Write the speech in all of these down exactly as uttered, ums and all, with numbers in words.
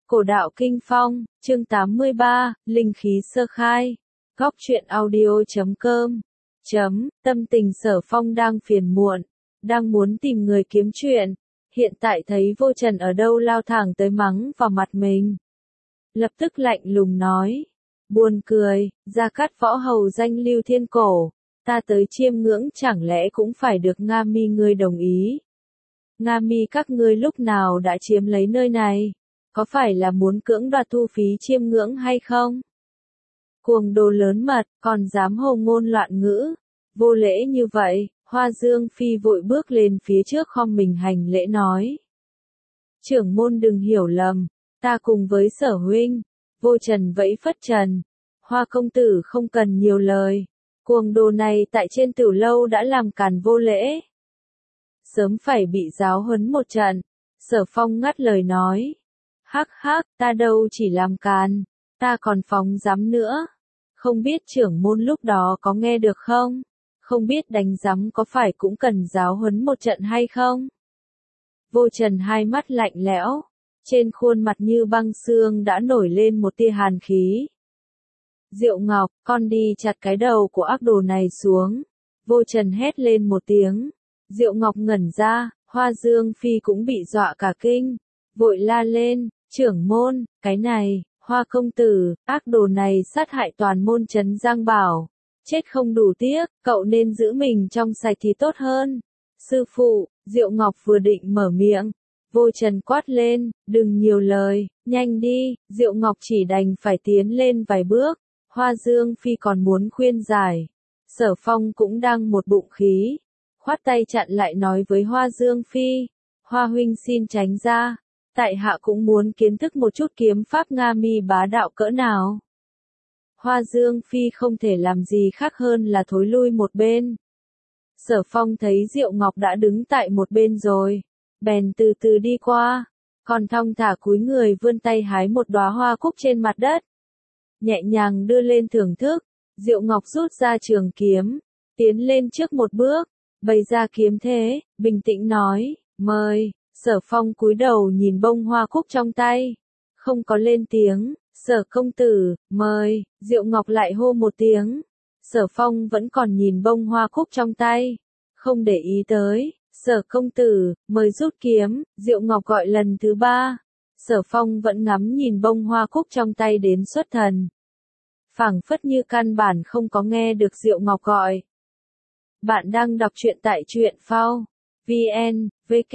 Cổ đạo Kinh Phong, chương tám mươi ba, Linh khí sơ khai. Góc truyện audio chấm com. Chấm, tâm tình Sở Phong đang phiền muộn, đang muốn tìm người kiếm chuyện. Hiện tại thấy Vô Trần ở đâu lao thẳng tới mắng vào mặt mình. Lập tức lạnh lùng nói. Buồn cười, Gia Cát Võ hầu danh Lưu Thiên Cổ. Ta tới chiêm ngưỡng chẳng lẽ cũng phải được Nga Mi ngươi đồng ý. Nga Mi các ngươi lúc nào đã chiếm lấy nơi này? Có phải là muốn cưỡng đoạt thu phí chiêm ngưỡng hay không? Cuồng đồ lớn mật, còn dám hồ ngôn loạn ngữ. Vô lễ như vậy, Hoa Dương Phi vội bước lên phía trước khom mình hành lễ nói. Trưởng môn đừng hiểu lầm, ta cùng với Sở huynh. Vô Trần vẫy phất trần. Hoa công tử không cần nhiều lời. Cuồng đồ này tại trên Tử Lâu đã làm càn vô lễ. Sớm phải bị giáo huấn một trận. Sở Phong ngắt lời nói. Hắc hắc, ta đâu chỉ làm càn, ta còn phóng dám nữa. Không biết trưởng môn lúc đó có nghe được không? Không biết đánh giám có phải cũng cần giáo huấn một trận hay không? Vô Trần hai mắt lạnh lẽo, trên khuôn mặt như băng xương đã nổi lên một tia hàn khí. Diệu Ngọc, con đi chặt cái đầu của ác đồ này xuống. Vô Trần hét lên một tiếng. Diệu Ngọc ngẩn ra, Hoa Dương Phi cũng bị dọa cả kinh. Vội la lên, trưởng môn, cái này, Hoa công tử, ác đồ này sát hại toàn môn trấn Giang Bảo. Chết không đủ tiếc, cậu nên giữ mình trong sạch thì tốt hơn. Sư phụ, Diệu Ngọc vừa định mở miệng. Vô Trần quát lên, đừng nhiều lời, nhanh đi. Diệu Ngọc chỉ đành phải tiến lên vài bước. Hoa Dương Phi còn muốn khuyên giải. Sở Phong cũng đang một bụng khí. Khoát tay chặn lại nói với Hoa Dương Phi. Hoa huynh xin tránh ra. Tại hạ cũng muốn kiến thức một chút kiếm pháp Nga Mi bá đạo cỡ nào. Hoa Dương Phi không thể làm gì khác hơn là thối lui một bên. Sở Phong thấy Diệu Ngọc đã đứng tại một bên rồi. Bèn từ từ đi qua. Còn thong thả cúi người vươn tay hái một đóa hoa cúc trên mặt đất. Nhẹ nhàng đưa lên thưởng thức. Diệu Ngọc rút ra trường kiếm. Tiến lên trước một bước. Bày ra kiếm thế, bình tĩnh nói, mời. Sở Phong cúi đầu nhìn bông hoa cúc trong tay. Không có lên tiếng. Sở công tử, mời. Diệu Ngọc lại hô một tiếng. Sở Phong vẫn còn nhìn bông hoa cúc trong tay. Không để ý tới. Sở công tử, mời rút kiếm. Diệu Ngọc gọi lần thứ ba. Sở Phong vẫn ngắm nhìn bông hoa cúc trong tay đến xuất thần. Phảng phất như căn bản không có nghe được Diệu Ngọc gọi. Bạn đang đọc truyện tại truyện phao. vn,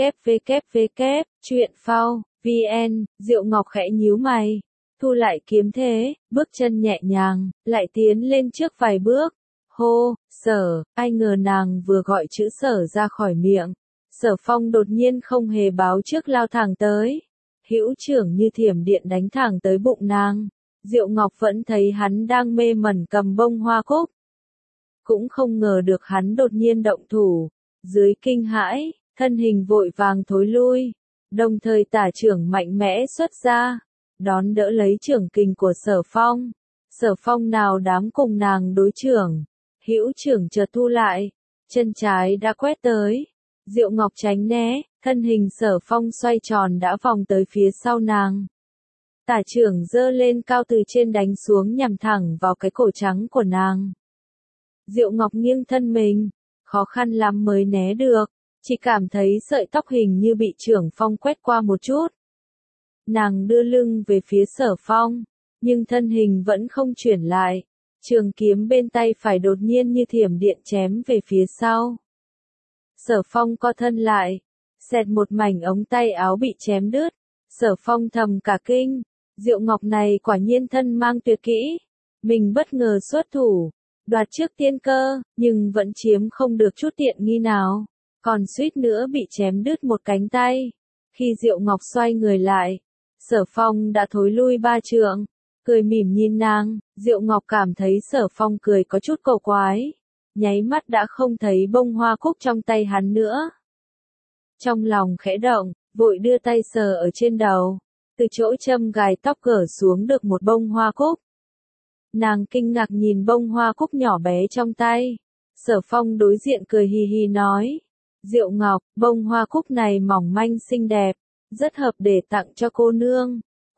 www, truyện phao, vn, Diệu Ngọc khẽ nhíu mày, thu lại kiếm thế, bước chân nhẹ nhàng, lại tiến lên trước vài bước. Hô, Sở, ai ngờ nàng vừa gọi chữ Sở ra khỏi miệng. Sở Phong đột nhiên không hề báo trước lao thẳng tới. Hữu trưởng như thiểm điện đánh thẳng tới bụng nàng. Diệu Ngọc vẫn thấy hắn đang mê mẩn cầm bông hoa cúc. Cũng không ngờ được hắn đột nhiên động thủ. Dưới kinh hãi, thân hình vội vàng thối lui, đồng thời tả trưởng mạnh mẽ xuất ra, đón đỡ lấy trưởng kình của Sở Phong. Sở Phong nào dám cùng nàng đối trưởng, hữu trưởng chợt thu lại, chân trái đã quét tới. Diệu Ngọc tránh né, thân hình Sở Phong xoay tròn đã vòng tới phía sau nàng. Tả trưởng giơ lên cao từ trên đánh xuống nhằm thẳng vào cái cổ trắng của nàng. Diệu Ngọc nghiêng thân mình, khó khăn lắm mới né được, chỉ cảm thấy sợi tóc hình như bị trưởng phong quét qua một chút. Nàng đưa lưng về phía Sở Phong, nhưng thân hình vẫn không chuyển lại, trường kiếm bên tay phải đột nhiên như thiểm điện chém về phía sau. Sở Phong co thân lại, xẹt một mảnh ống tay áo bị chém đứt. Sở Phong thầm cả kinh, Diệu Ngọc này quả nhiên thân mang tuyệt kỹ, mình bất ngờ xuất thủ. Đoạt trước tiên cơ, nhưng vẫn chiếm không được chút tiện nghi nào, còn suýt nữa bị chém đứt một cánh tay. Khi Diệu Ngọc xoay người lại, Sở Phong đã thối lui ba trượng, cười mỉm nhìn nàng. Diệu Ngọc cảm thấy Sở Phong cười có chút cổ quái, nháy mắt đã không thấy bông hoa cúc trong tay hắn nữa. Trong lòng khẽ động, vội đưa tay sờ ở trên đầu, từ chỗ châm gài tóc gỡ xuống được một bông hoa cúc. Nàng kinh ngạc nhìn bông hoa cúc nhỏ bé trong tay. Sở Phong đối diện cười hì hì nói. Diệu Ngọc, bông hoa cúc này mỏng manh xinh đẹp, rất hợp để tặng cho cô nương.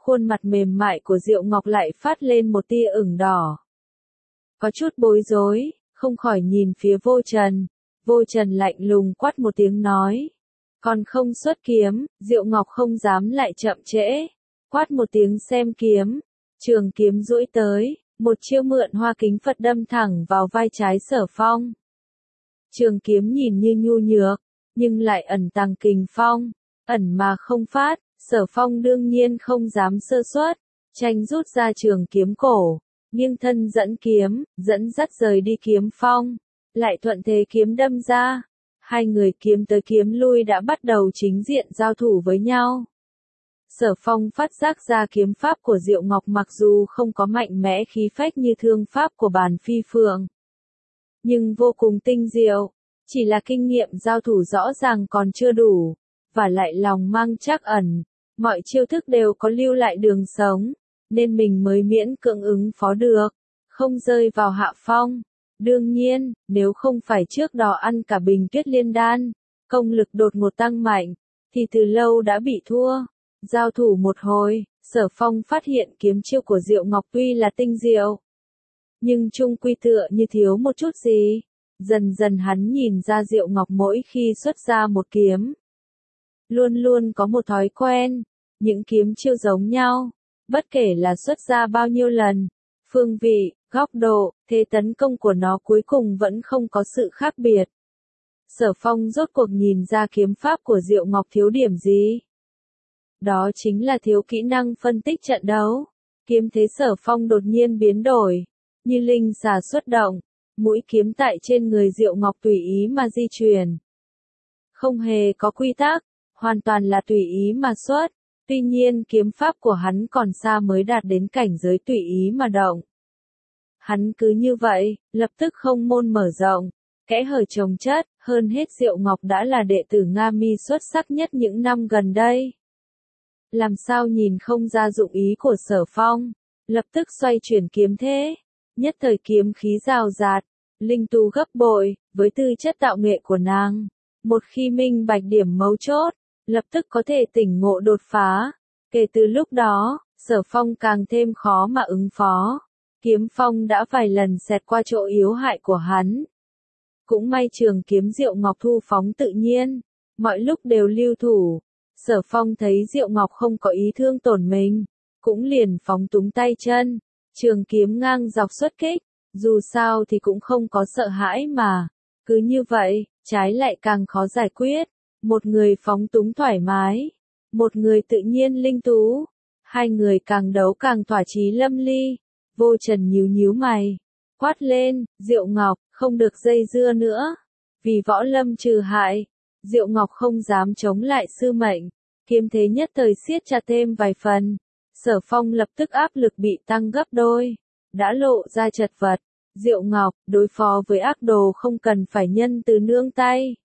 Khuôn mặt mềm mại của Diệu Ngọc lại phát lên một tia ửng đỏ. Có chút bối rối, không khỏi nhìn phía Vô Trần. Vô Trần lạnh lùng quát một tiếng nói. Còn không xuất kiếm, Diệu Ngọc không dám lại chậm trễ. Quát một tiếng xem kiếm. Trường kiếm duỗi tới, một chiêu mượn hoa kính Phật đâm thẳng vào vai trái Sở Phong. Trường kiếm nhìn như nhu nhược, nhưng lại ẩn tàng kình phong, ẩn mà không phát. Sở Phong đương nhiên không dám sơ suất, tranh rút ra trường kiếm cổ, nghiêng thân dẫn kiếm, dẫn dắt rời đi kiếm phong, lại thuận thế kiếm đâm ra. Hai người kiếm tới kiếm lui đã bắt đầu chính diện giao thủ với nhau. Sở Phong phát giác ra kiếm pháp của Diệu Ngọc mặc dù không có mạnh mẽ khí phách như thương pháp của Bàn Phi Phượng, nhưng vô cùng tinh diệu, chỉ là kinh nghiệm giao thủ rõ ràng còn chưa đủ, và lại lòng mang trắc ẩn, mọi chiêu thức đều có lưu lại đường sống, nên mình mới miễn cưỡng ứng phó được, không rơi vào hạ phong. Đương nhiên, nếu không phải trước đó ăn cả bình Tuyết Liên đan, công lực đột ngột tăng mạnh, thì từ lâu đã bị thua. Giao thủ một hồi, Sở Phong phát hiện kiếm chiêu của Diệu Ngọc tuy là tinh diệu, nhưng chung quy tựa như thiếu một chút gì. Dần dần hắn nhìn ra Diệu Ngọc mỗi khi xuất ra một kiếm, luôn luôn có một thói quen, những kiếm chiêu giống nhau, bất kể là xuất ra bao nhiêu lần, phương vị, góc độ, thế tấn công của nó cuối cùng vẫn không có sự khác biệt. Sở Phong rốt cuộc nhìn ra kiếm pháp của Diệu Ngọc thiếu điểm gì? Đó chính là thiếu kỹ năng phân tích trận đấu. Kiếm thế Sở Phong đột nhiên biến đổi, như linh xà xuất động, mũi kiếm tại trên người Diệu Ngọc tùy ý mà di chuyển. Không hề có quy tắc, hoàn toàn là tùy ý mà xuất. Tuy nhiên kiếm pháp của hắn còn xa mới đạt đến cảnh giới tùy ý mà động. Hắn cứ như vậy, lập tức không môn mở rộng, kẽ hở chồng chất, hơn hết Diệu Ngọc đã là đệ tử Nga Mi xuất sắc nhất những năm gần đây. Làm sao nhìn không ra dụng ý của Sở Phong, lập tức xoay chuyển kiếm thế, nhất thời kiếm khí rào rạt, linh tu gấp bội, với tư chất tạo nghệ của nàng. Một khi minh bạch điểm mấu chốt, lập tức có thể tỉnh ngộ đột phá. Kể từ lúc đó, Sở Phong càng thêm khó mà ứng phó. Kiếm phong đã vài lần xẹt qua chỗ yếu hại của hắn. Cũng may trường kiếm Diệu Ngọc thu phóng tự nhiên, mọi lúc đều lưu thủ. Sở Phong thấy Diệu Ngọc không có ý thương tổn mình, cũng liền phóng túng tay chân, trường kiếm ngang dọc xuất kích, dù sao thì cũng không có sợ hãi mà. Cứ như vậy, trái lại càng khó giải quyết. Một người phóng túng thoải mái, một người tự nhiên linh tú. Hai người càng đấu càng thỏa chí lâm ly. Vô Trần nhíu nhíu mày, quát lên, Diệu Ngọc, không được dây dưa nữa. Vì võ lâm trừ hại, Diệu Ngọc không dám chống lại sư mệnh, kiếm thế nhất thời siết chặt thêm vài phần. Sở Phong lập tức áp lực bị tăng gấp đôi, đã lộ ra chật vật. Diệu Ngọc, đối phó với ác đồ không cần phải nhân từ nương tay.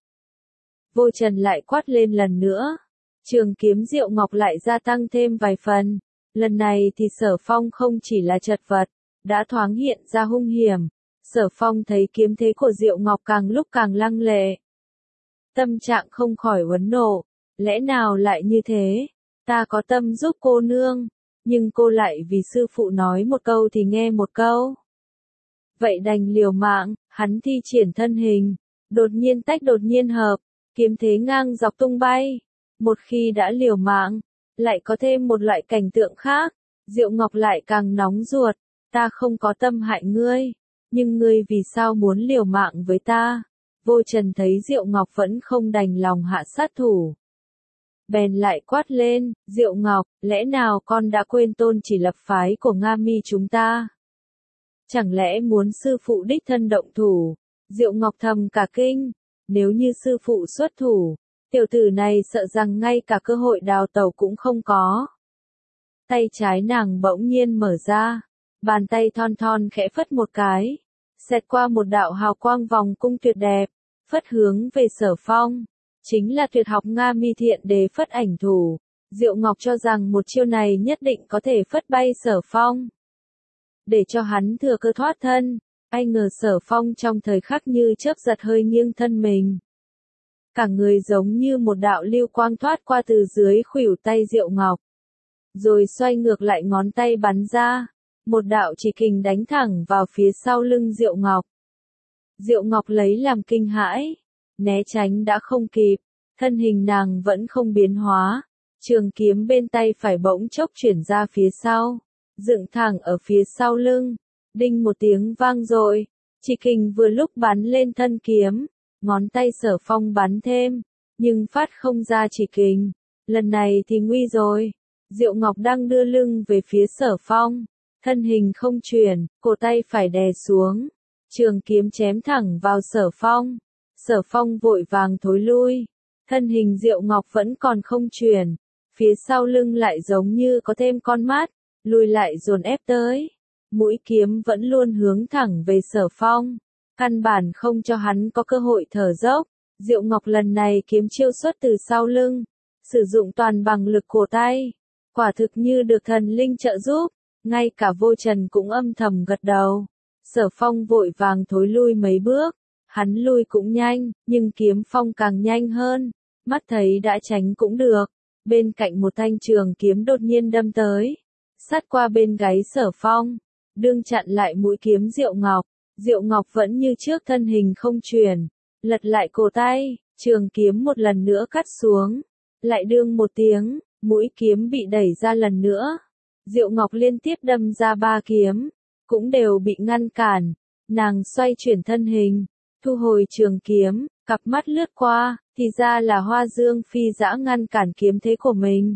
Vô Trần lại quát lên lần nữa. Trường kiếm Diệu Ngọc lại gia tăng thêm vài phần. Lần này thì Sở Phong không chỉ là chật vật, đã thoáng hiện ra hung hiểm. Sở Phong thấy kiếm thế của Diệu Ngọc càng lúc càng lăng lệ. Tâm trạng không khỏi uốn nộ, lẽ nào lại như thế? Ta có tâm giúp cô nương, nhưng cô lại vì sư phụ nói một câu thì nghe một câu. Vậy đành liều mạng, hắn thi triển thân hình, đột nhiên tách đột nhiên hợp, kiếm thế ngang dọc tung bay. Một khi đã liều mạng, lại có thêm một loại cảnh tượng khác. Diệu Ngọc lại càng nóng ruột, ta không có tâm hại ngươi, nhưng ngươi vì sao muốn liều mạng với ta? Vô Trần thấy Diệu Ngọc vẫn không đành lòng hạ sát thủ, bèn lại quát lên, Diệu Ngọc, lẽ nào con đã quên tôn chỉ lập phái của Nga Mi chúng ta? Chẳng lẽ muốn sư phụ đích thân động thủ? Diệu Ngọc thầm cả kinh, nếu như sư phụ xuất thủ, tiểu tử này sợ rằng ngay cả cơ hội đào tẩu cũng không có. Tay trái nàng bỗng nhiên mở ra, bàn tay thon thon khẽ phất một cái, xẹt qua một đạo hào quang vòng cung tuyệt đẹp, phất hướng về Sở Phong. Chính là tuyệt học Nga Mi Thiện Đế phất ảnh thủ. Diệu Ngọc cho rằng một chiêu này nhất định có thể phất bay Sở Phong, để cho hắn thừa cơ thoát thân. Ai ngờ Sở Phong trong thời khắc như chớp giật hơi nghiêng thân mình, cả người giống như một đạo lưu quang thoát qua từ dưới khuỷu tay Diệu Ngọc. rồi xoay ngược lại ngón tay bắn ra. Một đạo chỉ kình đánh thẳng vào phía sau lưng Diệu Ngọc. Diệu Ngọc lấy làm kinh hãi, né tránh đã không kịp, thân hình nàng vẫn không biến hóa. Trường kiếm bên tay phải bỗng chốc chuyển ra phía sau, dựng thẳng ở phía sau lưng. Đinh một tiếng vang dội, chỉ kình vừa lúc bắn lên thân kiếm, ngón tay Sở Phong bắn thêm, nhưng phát không ra chỉ kình. Lần này thì nguy rồi. Diệu Ngọc đang đưa lưng về phía Sở Phong, thân hình không chuyển, cổ tay phải đè xuống, trường kiếm chém thẳng vào Sở Phong. Sở Phong vội vàng thối lui, thân hình Diệu Ngọc vẫn còn không chuyển, phía sau lưng lại giống như có thêm con mắt, lùi lại dồn ép tới. Mũi kiếm vẫn luôn hướng thẳng về Sở Phong, căn bản không cho hắn có cơ hội thở dốc. Diệu Ngọc lần này kiếm chiêu xuất từ sau lưng, sử dụng toàn bằng lực cổ tay, quả thực như được thần linh trợ giúp, ngay cả Vô Trần cũng âm thầm gật đầu. Sở Phong vội vàng thối lui mấy bước, hắn lui cũng nhanh, nhưng kiếm phong càng nhanh hơn, mắt thấy đã tránh cũng được. Bên cạnh một thanh trường kiếm đột nhiên đâm tới, sát qua bên gáy Sở Phong, đương chặn lại mũi kiếm Diệu Ngọc. Diệu Ngọc vẫn như trước thân hình không chuyển, lật lại cổ tay, trường kiếm một lần nữa cắt xuống, lại đương một tiếng, mũi kiếm bị đẩy ra lần nữa. Diệu Ngọc liên tiếp đâm ra ba kiếm, cũng đều bị ngăn cản. Nàng xoay chuyển thân hình, thu hồi trường kiếm, cặp mắt lướt qua, thì ra là Hoa Dương Phi dã ngăn cản kiếm thế của mình.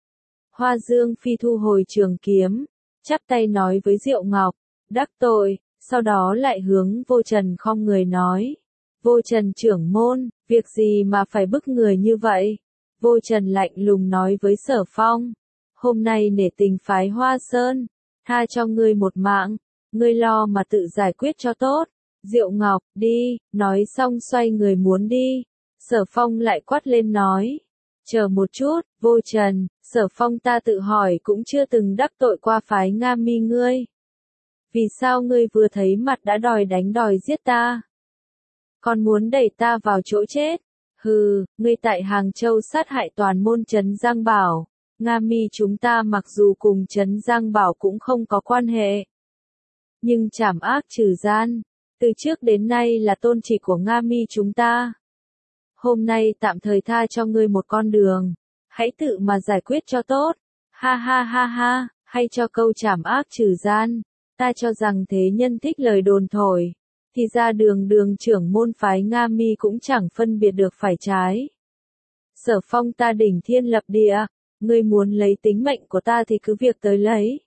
Hoa Dương Phi thu hồi trường kiếm, chắp tay nói với Diệu Ngọc, đắc tội, sau đó lại hướng Vô Trần khom người nói. Vô Trần trưởng môn, việc gì mà phải bức người như vậy? Vô Trần lạnh lùng nói với Sở Phong, hôm nay nể tình phái Hoa Sơn, tha cho ngươi một mạng, ngươi lo mà tự giải quyết cho tốt. Diệu Ngọc, đi, nói xong xoay người muốn đi. Sở Phong lại quát lên nói, chờ một chút, Vô Trần, Sở Phong ta tự hỏi cũng chưa từng đắc tội qua phái Nga Mi ngươi. Vì sao ngươi vừa thấy mặt đã đòi đánh đòi giết ta? Còn muốn đẩy ta vào chỗ chết? Hừ, ngươi tại Hàng Châu sát hại toàn môn Trấn Giang Bảo. Nga Mi chúng ta mặc dù cùng Trấn Giang Bảo cũng không có quan hệ, nhưng trảm ác trừ gian, từ trước đến nay là tôn chỉ của Nga Mi chúng ta. Hôm nay tạm thời tha cho ngươi một con đường, hãy tự mà giải quyết cho tốt. Ha ha ha ha, hay cho câu trảm ác trừ gian, ta cho rằng thế nhân thích lời đồn thổi, thì ra đường đường trưởng môn phái Nga Mi cũng chẳng phân biệt được phải trái. Sở Phong ta đỉnh thiên lập địa, ngươi muốn lấy tính mệnh của ta thì cứ việc tới lấy.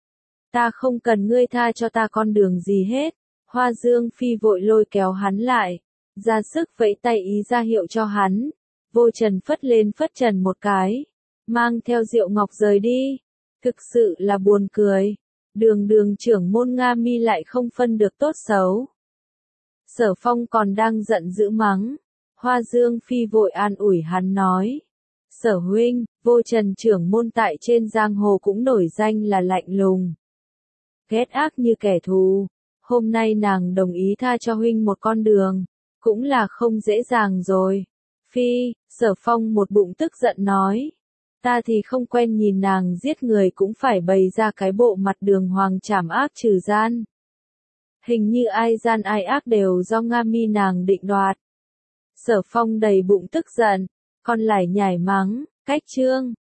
Ta không cần ngươi tha cho ta con đường gì hết. Hoa Dương Phi vội lôi kéo hắn lại, ra sức vẫy tay ý ra hiệu cho hắn. Vô Trần phất lên phất trần một cái, mang theo Diệu Ngọc rời đi. Thực sự là buồn cười, đường đường trưởng môn Nga Mi lại không phân được tốt xấu. Sở Phong còn đang giận dữ mắng, Hoa Dương Phi vội an ủi hắn nói, Sở huynh, Vô Trần trưởng môn tại trên giang hồ cũng nổi danh là lạnh lùng, ghét ác như kẻ thù. Hôm nay nàng đồng ý tha cho huynh một con đường, cũng là không dễ dàng rồi. Phi, Sở Phong một bụng tức giận nói, ta thì không quen nhìn nàng giết người cũng phải bày ra cái bộ mặt đường hoàng trảm ác trừ gian. Hình như ai gian ai ác đều do Nga Mi nàng định đoạt. Sở Phong đầy bụng tức giận, còn lại nhảy mắng, cách chương.